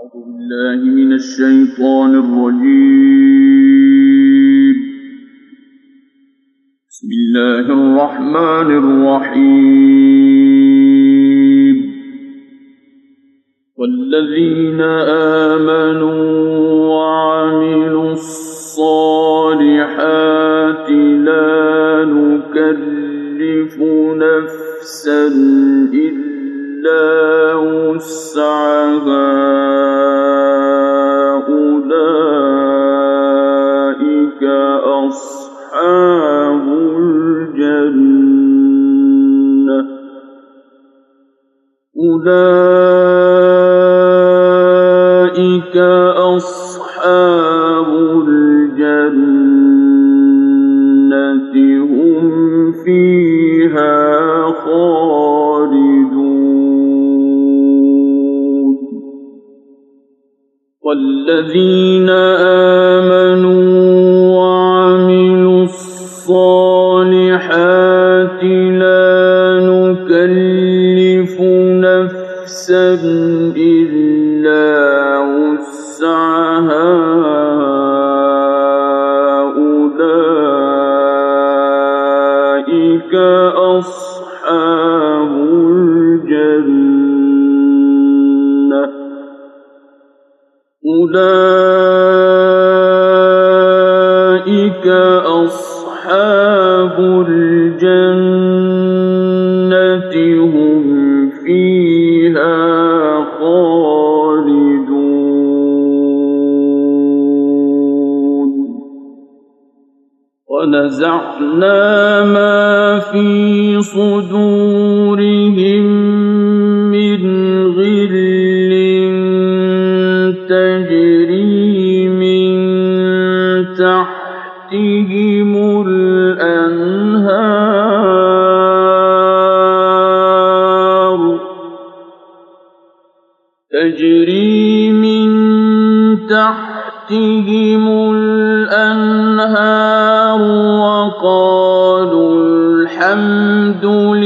بالله من الشيطان الرجيم. بسم الله الرحمن الرحيم. والذين آمنوا وعملوا الصالحات لا نكلف نفسا إلا وسعها أولئك أصحاب الجنة هم فيها خالدون. والذين آمنوا وعملوا الصالحات لا نكلف نفسا إلا وسعها أولئك أصحاب الجنة هم فيها خالدون. ونزعنا ما في صدورهم من غل تجري من تحتهم الأنهار وقالوا الحمد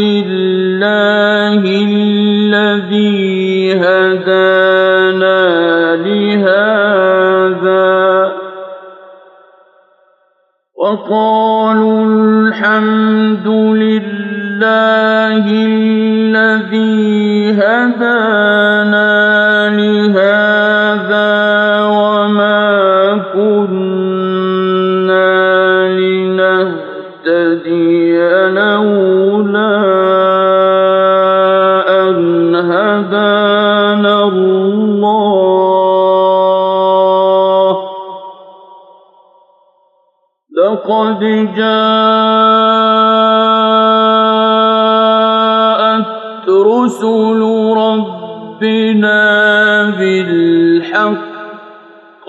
لله الذي هدانا لهذا وما كنا لنهتدي لولا أن هدانا الله. لقد جاءت رسل ربنا بالحق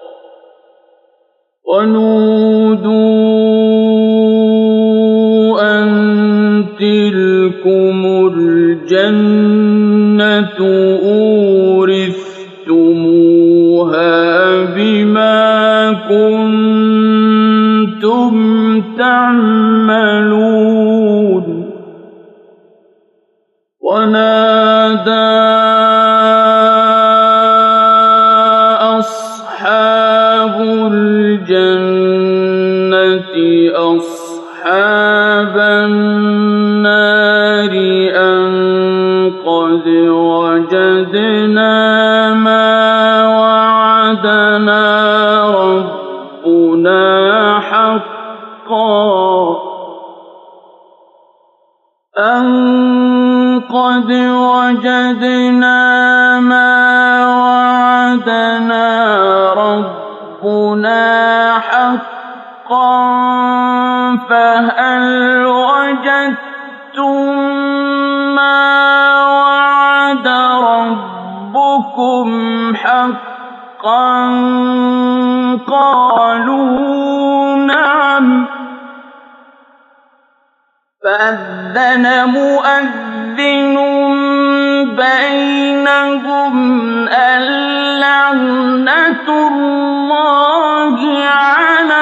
ونودوا أن تلكم الجنة أورثتموها بما كنتم تعملون. ونادى أصحاب الجنة أصحاب النار أن قد وجدنا ما وعدنا ربنا حقا فهل وجدتم ما وعد ربكم حقا قالوا نعم. فأذن مؤذن بينهم اللعنة الله على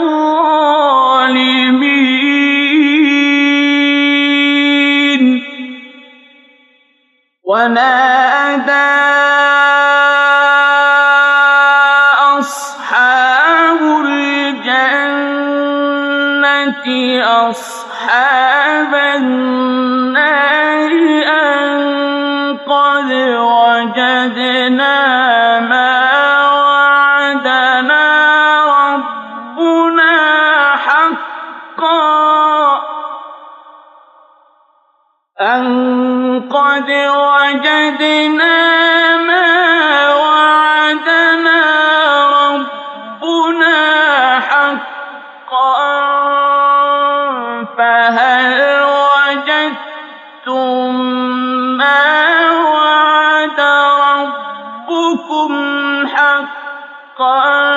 الظالمين. ونادى وجدنا ما وعدنا ربنا حقا أن قد وجدنا ما وعدنا ربنا حقا فهل وجدتم ما وعد ربكم حقا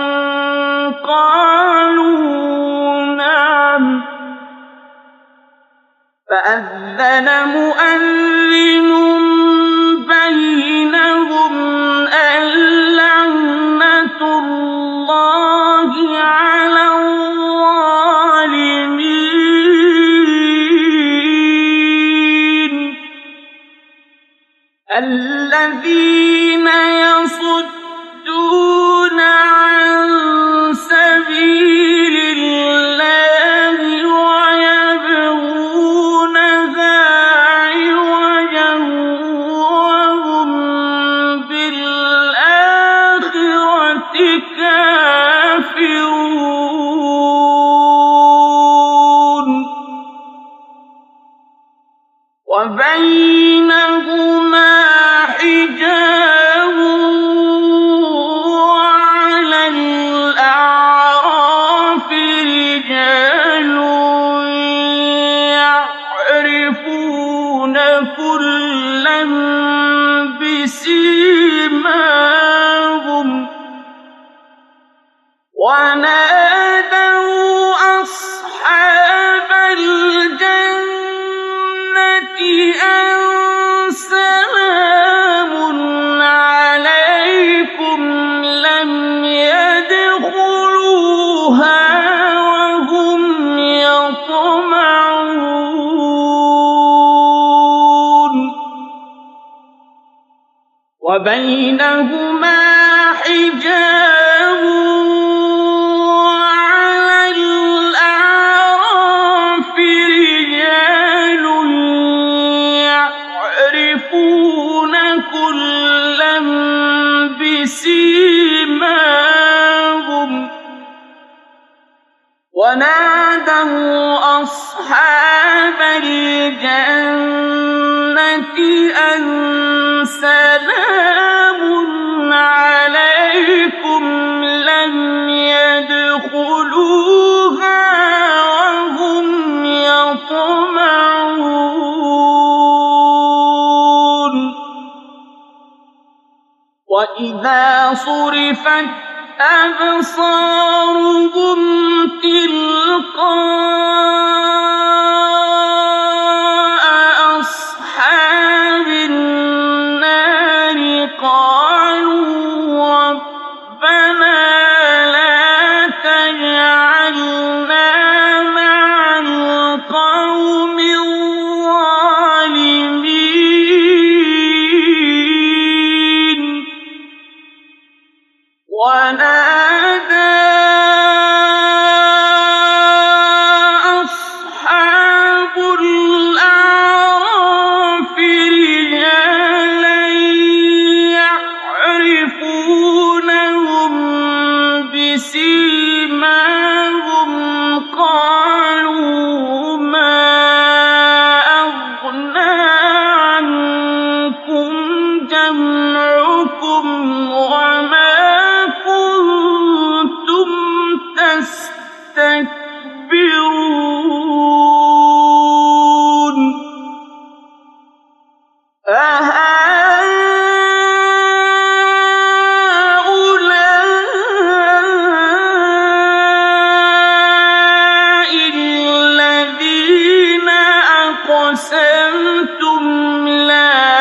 قالوا نعم فأذن مؤذن بينهم اللعنة الله على الظالمين الذين يصدون عن سبيل الله ويبغونها عوجا وهم بالآخرة كافرون وبينهما حجاب وعلى الأعراف رجال يعرفون كلا بسيماهم ونادوا أصحاب الجنة أن سلام عليكم لم يدخلوها وهم يطمعون وبينهما حجاب وعلى الأعراف رجال يعرفون كلا بسيماهم ونادوا أصحاب الجنة أن سلام عليكم لم يدخلوها وهم يطمعون وإذا صرفت أبصارهم تلقاء أصحاب النار قالوا ربنا لا تجعلنا مع القوم الظالمين ونادى أصحاب الأعراف رجالا يعرفونهم بسيماهم قالوا ما أغنى عنكم جمعكم وما كنتم تستكبرون أهؤلاء الذين أقسمتم لا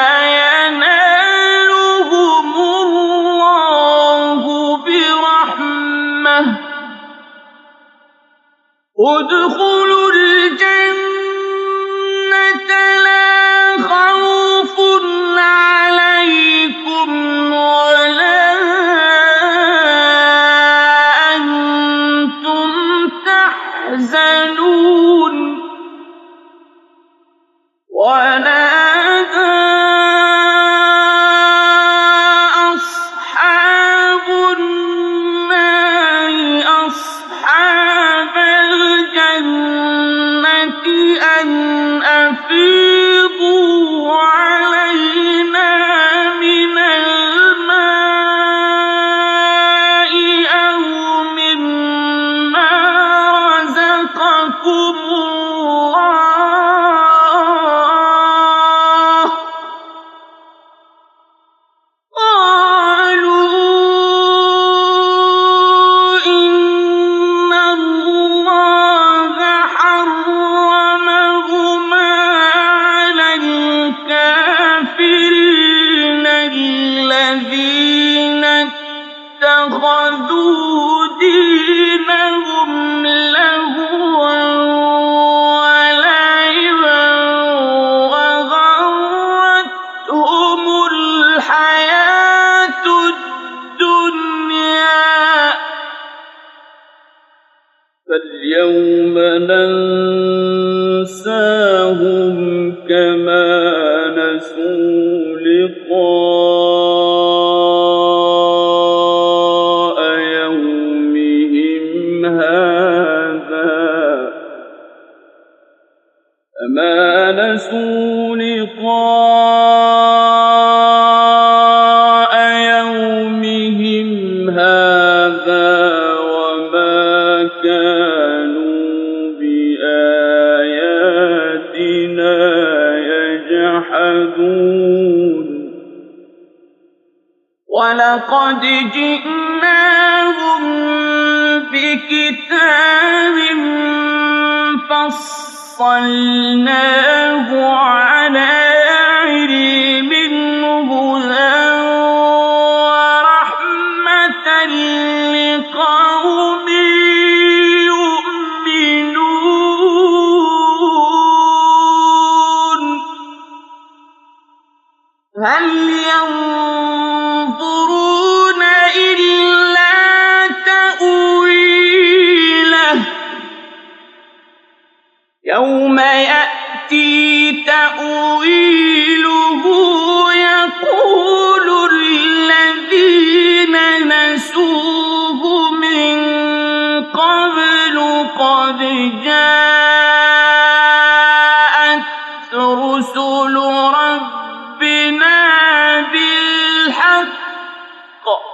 ينالهم الله برحمة ادخلوا الجنة لا خوف عليكم ولا أنتم تحزنون ونادى اتَّخَذُوا دِينَهُمْ لَهْوًا وَلَعِبًا وَغَرَّتْهُمُ الْحَيَاةُ الدُّنْيَا ۚ فَالْيَوْمَ نَنسَاهُمْ كَمَا نَسُوا لِقَاءَ يَوْمِهِمْ هَٰذَا وَمَا كَانُوا بِآيَاتِنَا يَجْحَدُونَ وَلَقَدْ جِئْنَاهُم بِكِتَابٍ فَصَّلْنَاهُ عَلَىٰ عِلْمٍ هُدًى وَرَحْمَةً لِّقَوْمٍ يُؤْمِنُونَ هَلْ يَنظُرُونَ إِلَّا تَأْوِيلَهُ ۚ يَوْمَ يَأْتِي تَأْوِيلُهُ يَقُولُ الَّذِينَ نَسُوهُ مِن قَبْلُ قَدْ جَاءَتْ رُسُلُ رَبِّنَا بِالْحَقِّ ۖ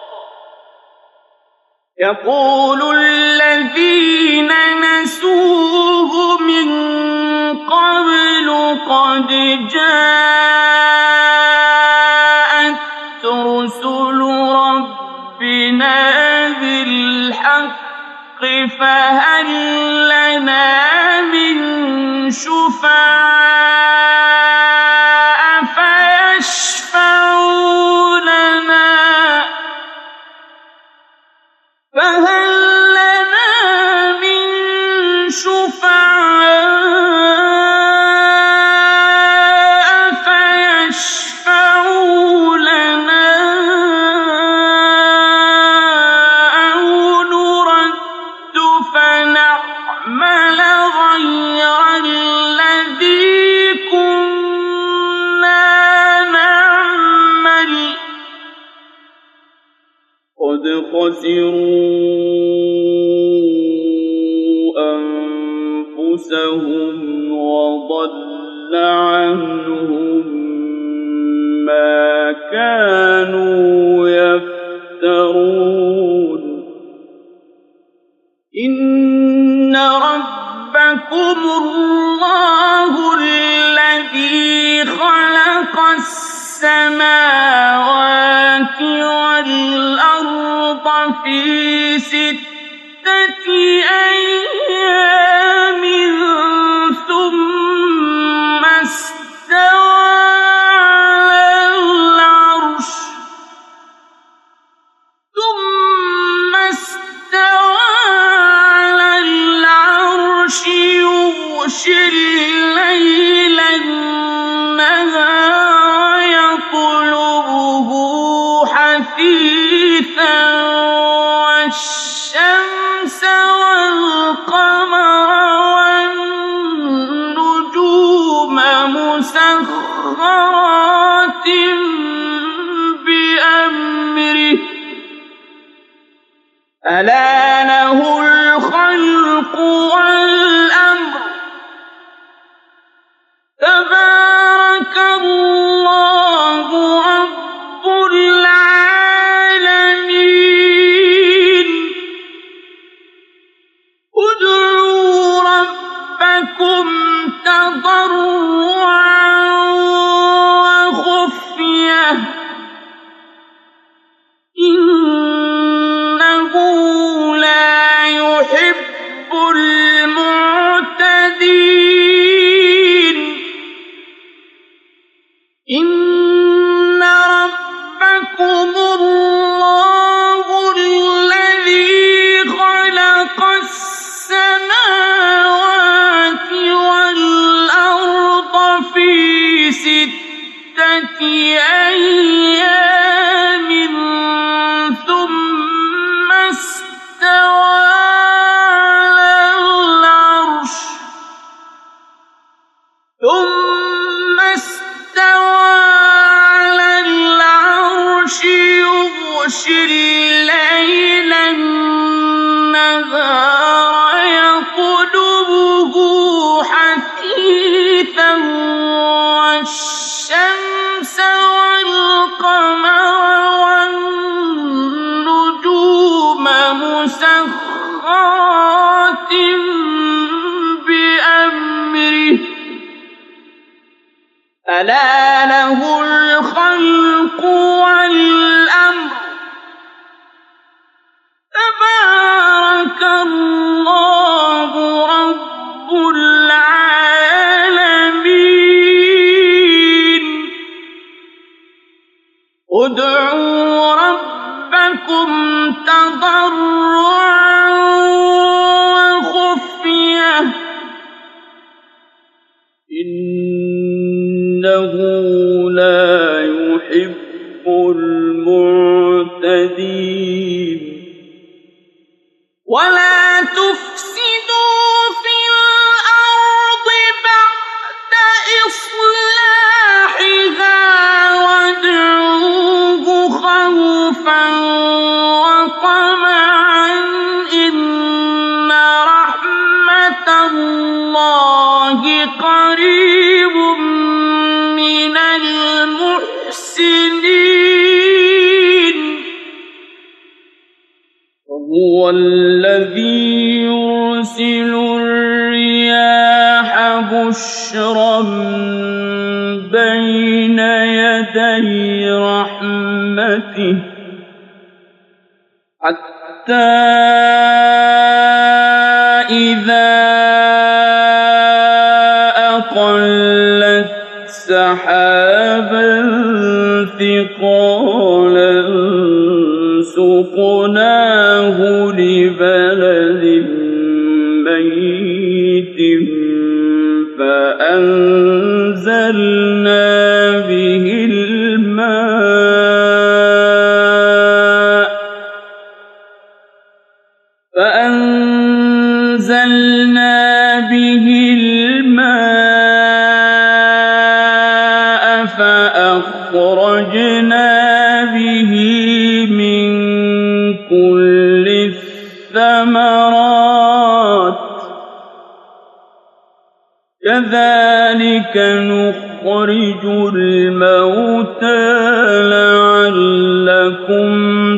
يَقُولُ الَّذِينَ نَسُوهُ مِن قَبْلُ قَدْ جَاءَتْ رُسُلُ رَبِّنَا بِالْحَقِّ فَهَل لَّنَا مِن شُفَعَاءَ فَيَشْفَعُوا لَنَا أَوْ نُرَدُّ فَنَعْمَلَ غَيْرَ الَّذِي كُنَّا نَعْمَلُ ۚ قَدْ خَسِرُوا أَنفُسَهُمْ وَضَلَّ عَنْهُم مَّا كَانُوا يَفْتَرُونَ إِنَّ رَبَّكُمُ اللَّهُ الَّذِي خَلَقَ السَّمَاوَاتِ وَالْأَرْضَ فِي 6 أَيَّامٍ ثُمَّ اسْتَوَىٰ عَلَى الْعَرْشِ يُغْشِي اللَّيْلَ النَّهَارَ يَطْلُبُهُ حَثِيثًا وَالشَّمْسَ وَالْقَمَرَ وَالنُّجُومَ مُسَخَّرَاتٍ بِأَمْرِهِ ۗ أَلَا لَهُ الْخَلْقُ وَالْأَمْرُ ۗ تَبَارَكَ اللَّهُ رَبُّ الْعَالَمِينَ ادْعُوا رَبَّكُمْ تَضَرُّعًا وَخُفْيَةً ۚ إِنَّهُ لَا يُحِبُّ الْمُعْتَدِينَ يغشي الليل النهار يطلبه حثيثا والشمس والقمر والنجوم مسخرات بأمره ألا له الخلق والأمر تبارك الله رب العالمين ادعوا ربكم تضرعا وخفية إنه لا يحب المعتدين ولا تفسدوا في الأرض بعد إصلاحها وادعوه خوفا وطمعا إن رحمة الله قريب من المحسنين وهو الذي يرسل الرياح بشرا بين يدي رحمته حتى إذا أقلت سحابا ثقالا سقناه لبلد ميت فأنزلنا به الماء فأخرجنا به من كل الثمرات كذلك نخرج الموتى لعلكم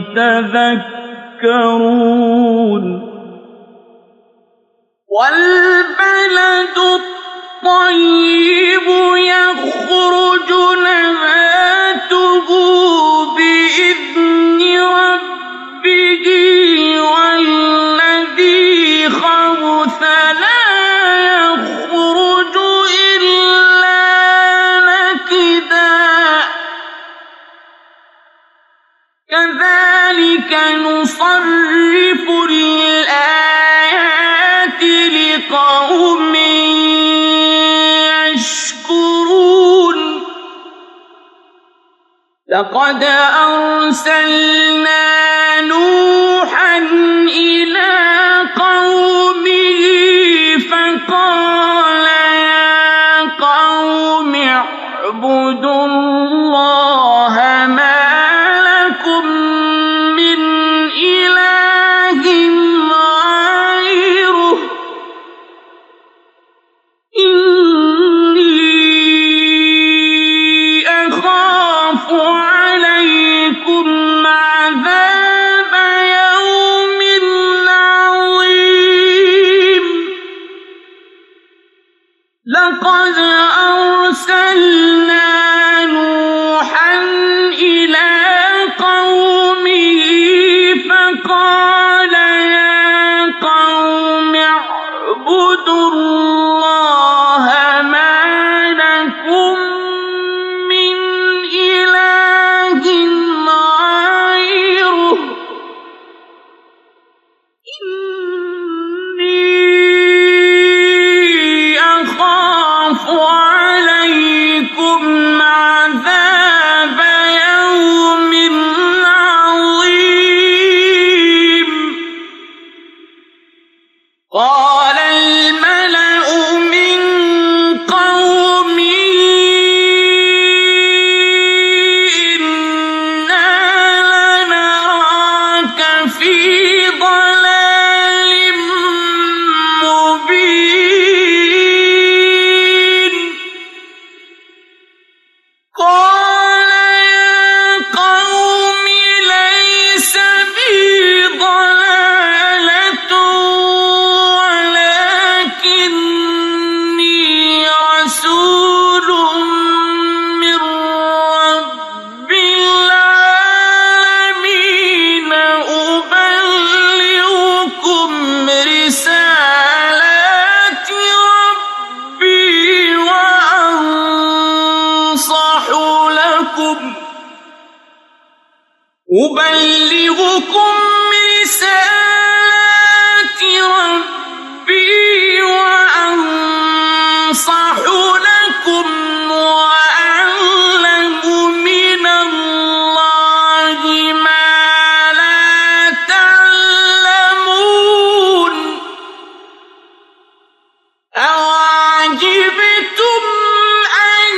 تذكرون والبلد الطيب يخرج نباته بإذن ربه والذي خبث لا يخرج إلا نكدا كذلك نصرف الآيات لقوم يشكرون لقد أرسلنا نوحا إلى قومه فقال يا قوم اعبدوا الله ما لكم من إله غيره إني أخاف عليكم عذاب أبلغكم رسالات ربي وأنصح لكم وأعلم من الله ما لا تعلمون أوعجبتم أن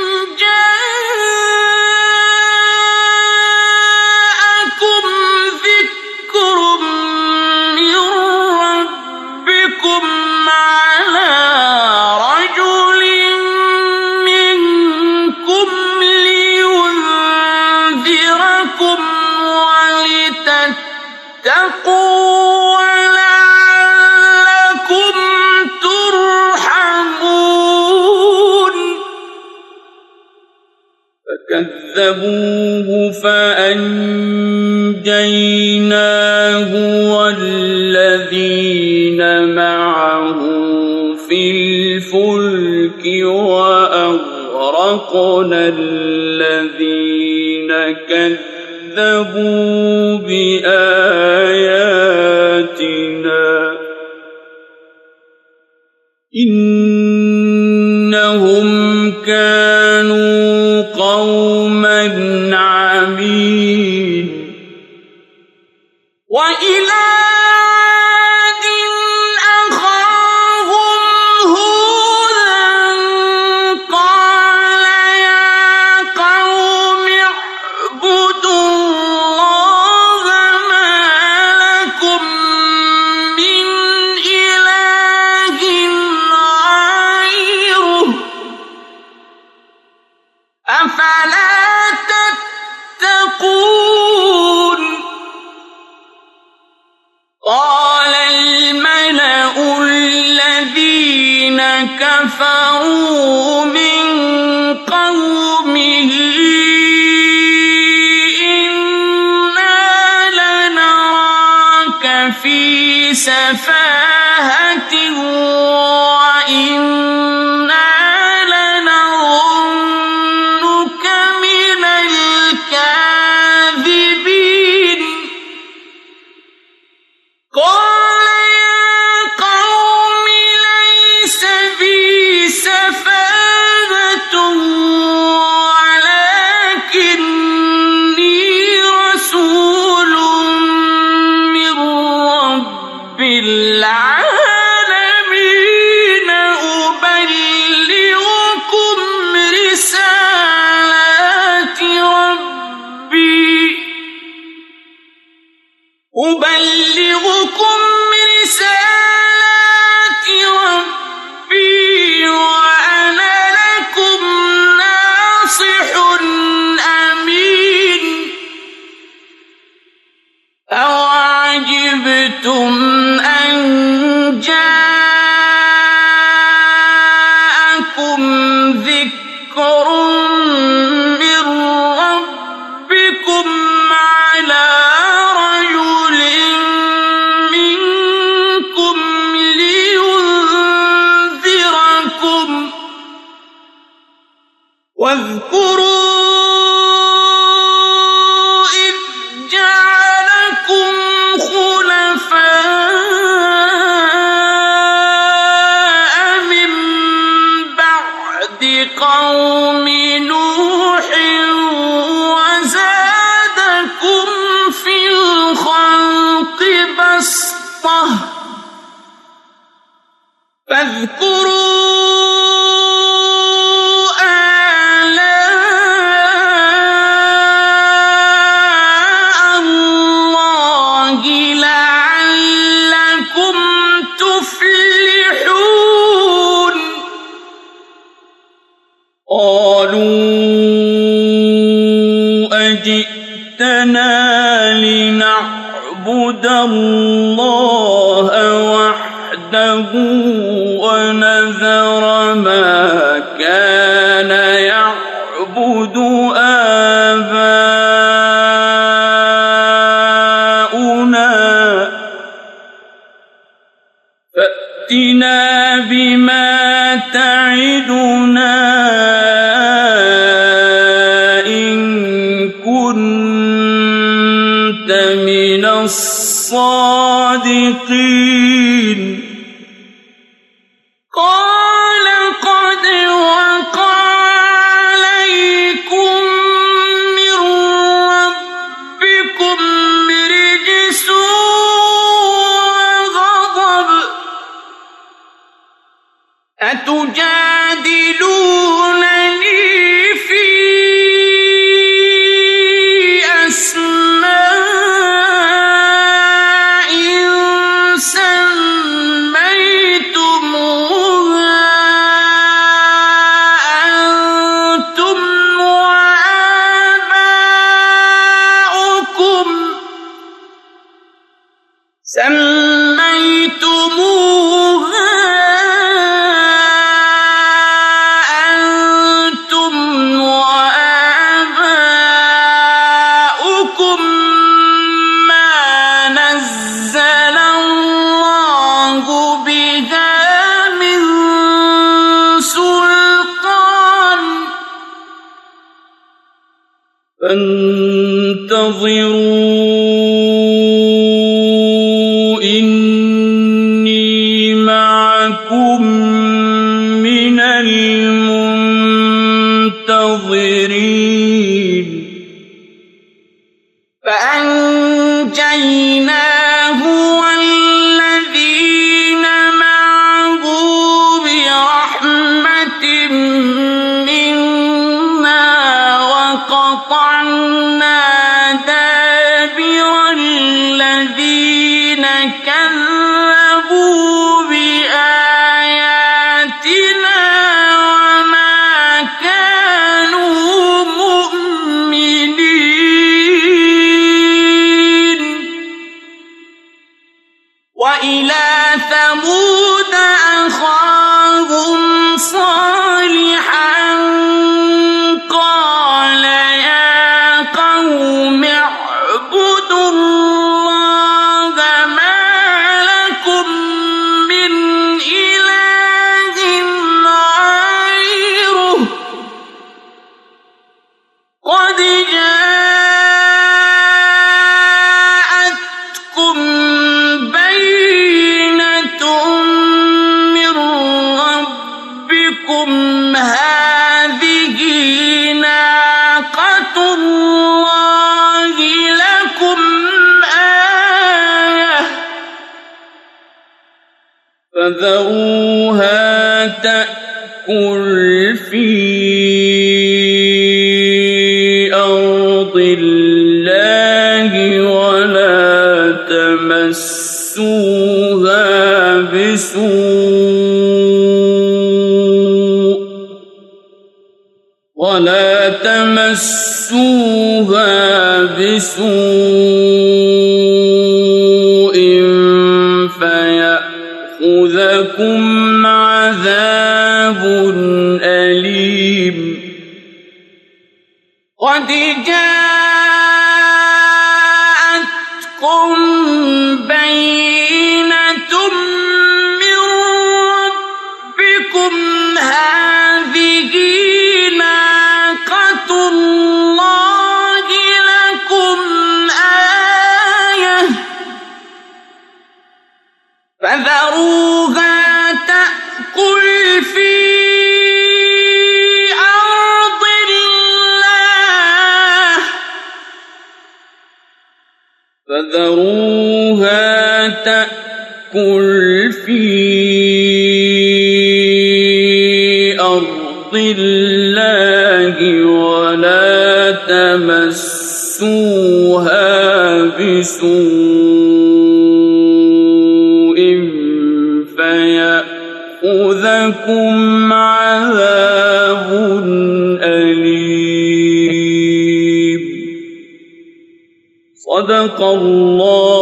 جاءكم ذكر من ربكم على رجل منكم لينذركم ولتتقوا ولعلكم ترحمون فكذبوه فأنجيناه والذين معه في الفلك وأغرقنا الذين كذبوا بآياتنا إنهم كانوا قوما عمين وإلى عاد أخاهم هودا قال يا قوم اعبدوا الله ما لكم من إله غيره أفلا تتقون قال الملأ الذين كفروا من قومه إنا لنراك في سفاهة وإنا لنظنك من الكاذبين قال يا قوم ليس بي سفاهة ولكني رسول من رب العالمين أبلغكم رسالات ربي وأنا لكم ناصح أمين أوعجبتم أن جاءكم ذكر من ربكم على رجل منكم لينذركم واذكروا إذ جعلكم خلفاء من بعد قوم نوح وزادكم في الخلق بسطة فاذكروا آلاء الله لعلكم تفلحون قالوا أجئتنا لنعبد الله وحده ونذر ما كان يعبد آباؤنا فأتنا بما تعدنا إن كنت كنت من الصادقين قال قد وقع عليكم من ربكم رجس وغضب أتجادلونني في أسماء سميتموها أنتم وآباؤكم ما نزل الله بها من سلطان فانتظروا إني معكم من المنتظرين فأنجيناه والذين معه برحمة منا وقطعنا دابر الذين كذبوا بآياتنا وما كانوا مؤمنين وإلى ثمود أخاهم صالحا قال يا قوم اعبدوا الله ما لكم من إله غيره قد جاءتكم بينة من ربكم هذه ناقة الله لكم آية فذروها تأكل في أرض الله ولا تمسوها بسوء فيأخذكم عذاب أليم قد جاءتكم بينة من ربكم هذه ناقة الله لكم آية فذروها تأكل في أرض الله ولا تمسوها بسوء فيأخذكم عذاب أليم صدق الله